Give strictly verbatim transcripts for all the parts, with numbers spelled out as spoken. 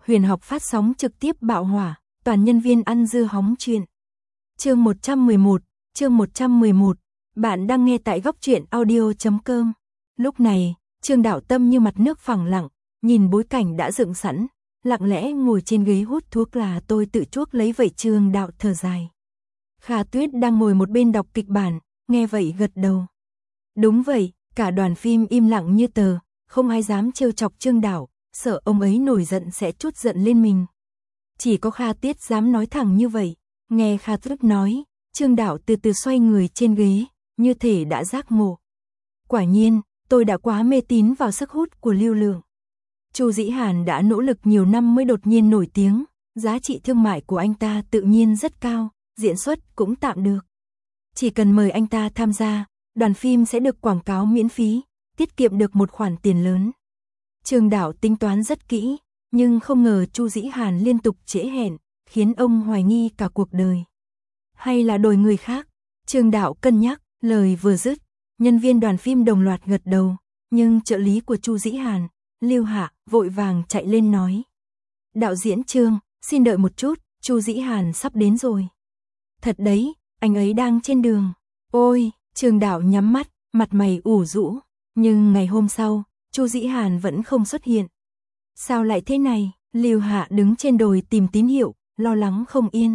Huyền học phát sóng trực tiếp bạo hỏa, toàn nhân viên ăn dưa hóng chuyện. Chương một trăm mười một, chương một trăm mười một, bạn đang nghe tại góc truyện audio chấm com. Lúc này, Trương Đạo Tâm như mặt nước phẳng lặng, nhìn bối cảnh đã dựng sẵn, lặng lẽ ngồi trên ghế hút thuốc là tôi tự chuốc lấy vậy. Trương Đạo thở dài. Kha Tuyết đang ngồi một bên đọc kịch bản, nghe vậy gật đầu. Đúng vậy, cả đoàn phim im lặng như tờ, không ai dám trêu chọc Trương Đạo, sợ ông ấy nổi giận sẽ trút giận lên mình. Chỉ có Kha Tuyết dám nói thẳng như vậy. Nghe Kha Tuyết nói, Trương Đạo từ từ xoay người trên ghế, như thể đã giác ngộ. Quả nhiên, tôi đã quá mê tín vào sức hút của Lưu Lượng. Chu Dĩ Hàn đã nỗ lực nhiều năm mới đột nhiên nổi tiếng, giá trị thương mại của anh ta tự nhiên rất cao, diễn xuất cũng tạm được. Chỉ cần mời anh ta tham gia, đoàn phim sẽ được quảng cáo miễn phí, tiết kiệm được một khoản tiền lớn. Trương Đạo tính toán rất kỹ, nhưng không ngờ Chu Dĩ Hàn liên tục trễ hẹn, khiến ông hoài nghi cả cuộc đời. Hay là đổi người khác? Trương Đạo cân nhắc, lời vừa dứt, nhân viên đoàn phim đồng loạt gật đầu, nhưng trợ lý của Chu Dĩ Hàn, Lưu Hạ, vội vàng chạy lên nói. Đạo diễn Trương, xin đợi một chút, Chu Dĩ Hàn sắp đến rồi. Thật đấy, anh ấy đang trên đường. Ôi, Trương Đạo nhắm mắt, mặt mày ủ rũ, nhưng ngày hôm sau, Chu Dĩ Hàn vẫn không xuất hiện. Sao lại thế này? Lưu Hạ đứng trên đồi tìm tín hiệu, lo lắng không yên.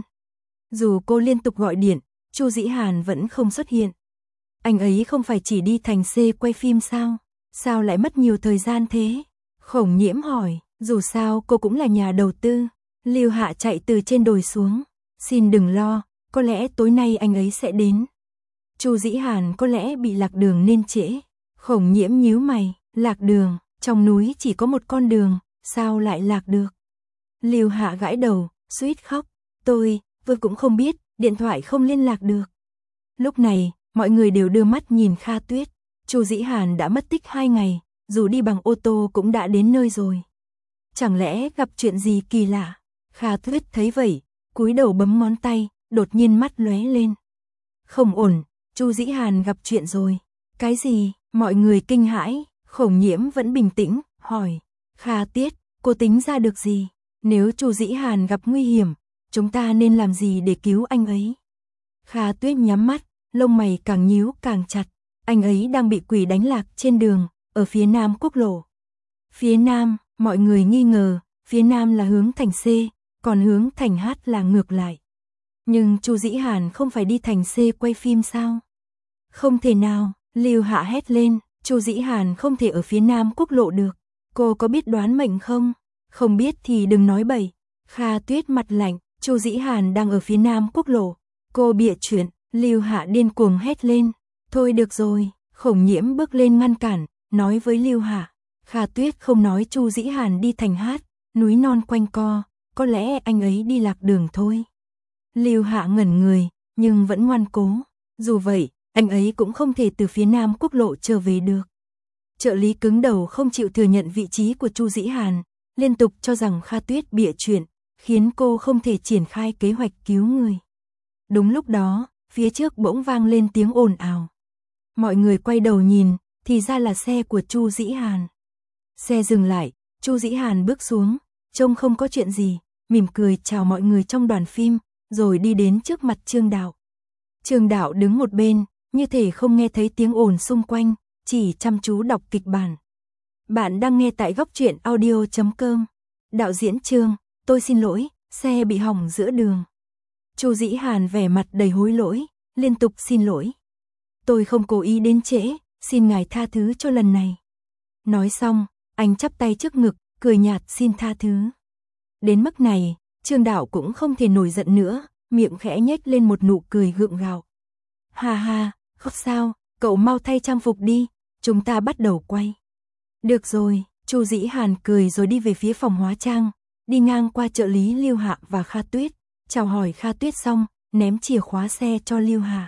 Dù cô liên tục gọi điện, Chu Dĩ Hàn vẫn không xuất hiện. Anh ấy không phải chỉ đi thành C quay phim sao? Sao lại mất nhiều thời gian thế? Khổng Nhiễm hỏi, dù sao cô cũng là nhà đầu tư. Lưu Hạ chạy từ trên đồi xuống. Xin đừng lo, có lẽ tối nay anh ấy sẽ đến. Chu Dĩ Hàn có lẽ bị lạc đường nên trễ. Khổng Nhiễm nhíu mày, lạc đường, trong núi chỉ có một con đường, sao lại lạc được? Lưu Hạ gãi đầu, suýt khóc, tôi, vừa cũng không biết, điện thoại không liên lạc được. Lúc này, mọi người đều đưa mắt nhìn Kha Tuyết. Chu Dĩ Hàn đã mất tích hai ngày, dù đi bằng ô tô cũng đã đến nơi rồi. Chẳng lẽ gặp chuyện gì kỳ lạ? Kha Tuyết thấy vậy, cúi đầu bấm ngón tay, đột nhiên mắt lóe lên. Không ổn, Chu Dĩ Hàn gặp chuyện rồi. Cái gì? Mọi người kinh hãi. Khổng Nhiễm vẫn bình tĩnh, hỏi. Kha Tuyết, cô tính ra được gì? Nếu Chu Dĩ Hàn gặp nguy hiểm, chúng ta nên làm gì để cứu anh ấy? Kha Tuyết nhắm mắt, lông mày càng nhíu càng chặt. Anh ấy đang bị quỷ đánh lạc trên đường, ở phía nam quốc lộ. Phía nam, mọi người nghi ngờ, phía nam là hướng thành C, còn hướng thành H là ngược lại. Nhưng Chu Dĩ Hàn không phải đi thành C quay phim sao? Không thể nào, Lưu Hạ hét lên, Chu Dĩ Hàn không thể ở phía nam quốc lộ được. Cô có biết đoán mệnh không? Không biết thì đừng nói bậy. Kha Tuyết mặt lạnh, Chu Dĩ Hàn đang ở phía nam quốc lộ. Cô bịa chuyện, Lưu Hạ điên cuồng hét lên. Thôi được rồi, Khổng Nhiễm bước lên ngăn cản, nói với Lưu Hạ. Kha Tuyết không nói Chu Dĩ Hàn đi thành Hát, núi non quanh co, có lẽ anh ấy đi lạc đường thôi. Lưu Hạ ngẩn người, nhưng vẫn ngoan cố. Dù vậy, anh ấy cũng không thể từ phía nam quốc lộ trở về được. Trợ lý cứng đầu không chịu thừa nhận vị trí của Chu Dĩ Hàn, liên tục cho rằng Kha Tuyết bịa chuyện, khiến cô không thể triển khai kế hoạch cứu người. Đúng lúc đó, phía trước bỗng vang lên tiếng ồn ào. Mọi người quay đầu nhìn, thì ra là xe của Chu Dĩ Hàn. Xe dừng lại, Chu Dĩ Hàn bước xuống, trông không có chuyện gì, mỉm cười chào mọi người trong đoàn phim, rồi đi đến trước mặt Trương Đạo. Trương Đạo đứng một bên, như thể không nghe thấy tiếng ồn xung quanh, chỉ chăm chú đọc kịch bản. Bạn đang nghe tại góc truyện audio chấm com. Đạo diễn Trương, tôi xin lỗi, xe bị hỏng giữa đường. Chu Dĩ Hàn vẻ mặt đầy hối lỗi, liên tục xin lỗi. Tôi không cố ý đến trễ, xin ngài tha thứ cho lần này. Nói xong, anh chắp tay trước ngực, cười nhạt xin tha thứ. Đến mức này, Trương Đạo cũng không thể nổi giận nữa, miệng khẽ nhếch lên một nụ cười gượng gạo. Ha ha, không sao, cậu mau thay trang phục đi, chúng ta bắt đầu quay. Được rồi, Chu Dĩ Hàn cười rồi đi về phía phòng hóa trang, đi ngang qua trợ lý Lưu Hạ và Kha Tuyết, chào hỏi Kha Tuyết xong, ném chìa khóa xe cho Lưu Hạ.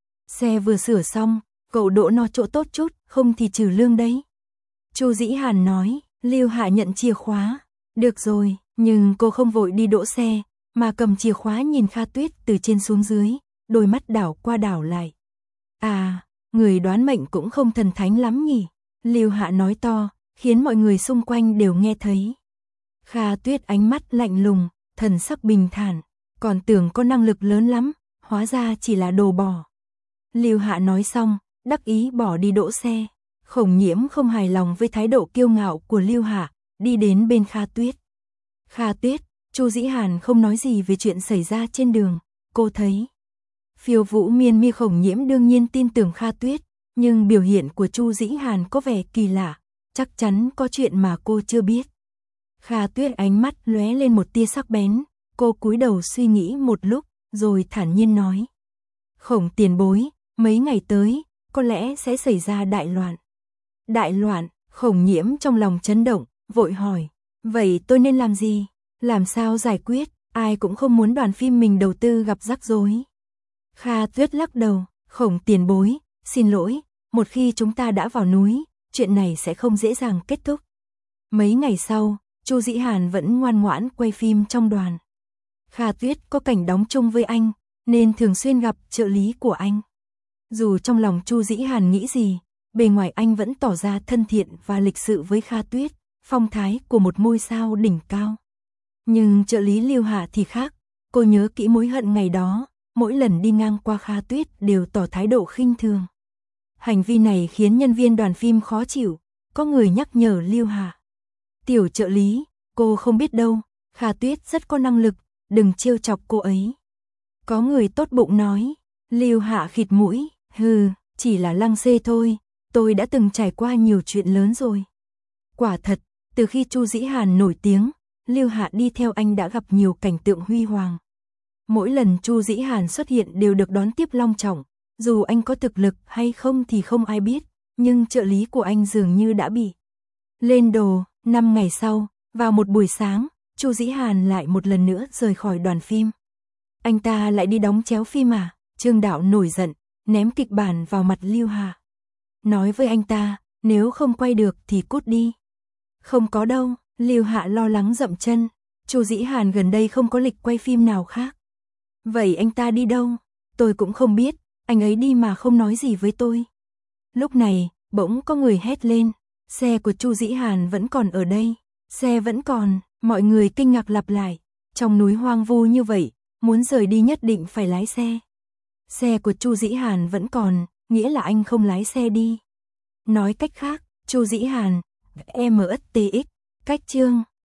Xe vừa sửa xong, cậu đỗ nó chỗ tốt chút, không thì trừ lương đấy. Chu Dĩ Hàn nói. Lưu Hạ nhận chìa khóa. Được rồi, nhưng cô không vội đi đỗ xe, mà cầm chìa khóa nhìn Kha Tuyết từ trên xuống dưới, đôi mắt đảo qua đảo lại. À, người đoán mệnh cũng không thần thánh lắm nhỉ? Lưu Hạ nói to, khiến mọi người xung quanh đều nghe thấy. Kha Tuyết ánh mắt lạnh lùng, thần sắc bình thản, còn tưởng có năng lực lớn lắm, hóa ra chỉ là đồ bò. Lưu Hạ nói xong, đắc ý bỏ đi đỗ xe. Khổng Nhiễm không hài lòng với thái độ kiêu ngạo của Lưu Hạ, đi đến bên Kha Tuyết. Kha Tuyết, Chu Dĩ Hàn không nói gì về chuyện xảy ra trên đường, cô thấy. Phiêu Vũ Miên Mi Khổng Nhiễm đương nhiên tin tưởng Kha Tuyết, nhưng biểu hiện của Chu Dĩ Hàn có vẻ kỳ lạ, chắc chắn có chuyện mà cô chưa biết. Kha Tuyết ánh mắt lóe lên một tia sắc bén, cô cúi đầu suy nghĩ một lúc, rồi thản nhiên nói. Khổng tiền bối, mấy ngày tới, có lẽ sẽ xảy ra đại loạn. Đại loạn, Khổng Nhiễm trong lòng chấn động, vội hỏi. Vậy tôi nên làm gì? Làm sao giải quyết? Ai cũng không muốn đoàn phim mình đầu tư gặp rắc rối. Kha Tuyết lắc đầu, Khổng tiền bối, xin lỗi, một khi chúng ta đã vào núi, chuyện này sẽ không dễ dàng kết thúc. Mấy ngày sau, Chu Dĩ Hàn vẫn ngoan ngoãn quay phim trong đoàn. Kha Tuyết có cảnh đóng chung với anh, nên thường xuyên gặp trợ lý của anh. Dù trong lòng Chu Dĩ Hàn nghĩ gì, bề ngoài anh vẫn tỏ ra thân thiện và lịch sự với Kha Tuyết, phong thái của một ngôi sao đỉnh cao. Nhưng trợ lý Lưu Hạ thì khác, cô nhớ kỹ mối hận ngày đó, mỗi lần đi ngang qua Kha Tuyết đều tỏ thái độ khinh thường. Hành vi này khiến nhân viên đoàn phim khó chịu, có người nhắc nhở Lưu Hạ. Tiểu trợ lý, cô không biết đâu, Kha Tuyết rất có năng lực, đừng trêu chọc cô ấy. Có người tốt bụng nói, Lưu Hạ khịt mũi, hừ, chỉ là lăng xê thôi, tôi đã từng trải qua nhiều chuyện lớn rồi. Quả thật, từ khi Chu Dĩ Hàn nổi tiếng, Lưu Hạ đi theo anh đã gặp nhiều cảnh tượng huy hoàng. Mỗi lần Chu Dĩ Hàn xuất hiện đều được đón tiếp long trọng, dù anh có thực lực hay không thì không ai biết, nhưng trợ lý của anh dường như đã bị lên đồ. Năm ngày sau, vào một buổi sáng, Chu Dĩ Hàn lại một lần nữa rời khỏi đoàn phim. Anh ta lại đi đóng chéo phim à? Trương Đạo nổi giận, ném kịch bản vào mặt Lưu Hạ. Nói với anh ta, nếu không quay được thì cút đi. Không có đâu, Lưu Hạ lo lắng dậm chân, Chu Dĩ Hàn gần đây không có lịch quay phim nào khác. Vậy anh ta đi đâu? Tôi cũng không biết, anh ấy đi mà không nói gì với tôi. Lúc này, bỗng có người hét lên, xe của Chu Dĩ Hàn vẫn còn ở đây. Xe vẫn còn, mọi người kinh ngạc lặp lại, trong núi hoang vu như vậy, muốn rời đi nhất định phải lái xe. Xe của Chu Dĩ Hàn vẫn còn, nghĩa là anh không lái xe đi. Nói cách khác, Chu Dĩ Hàn, em ét tê ích, cách chương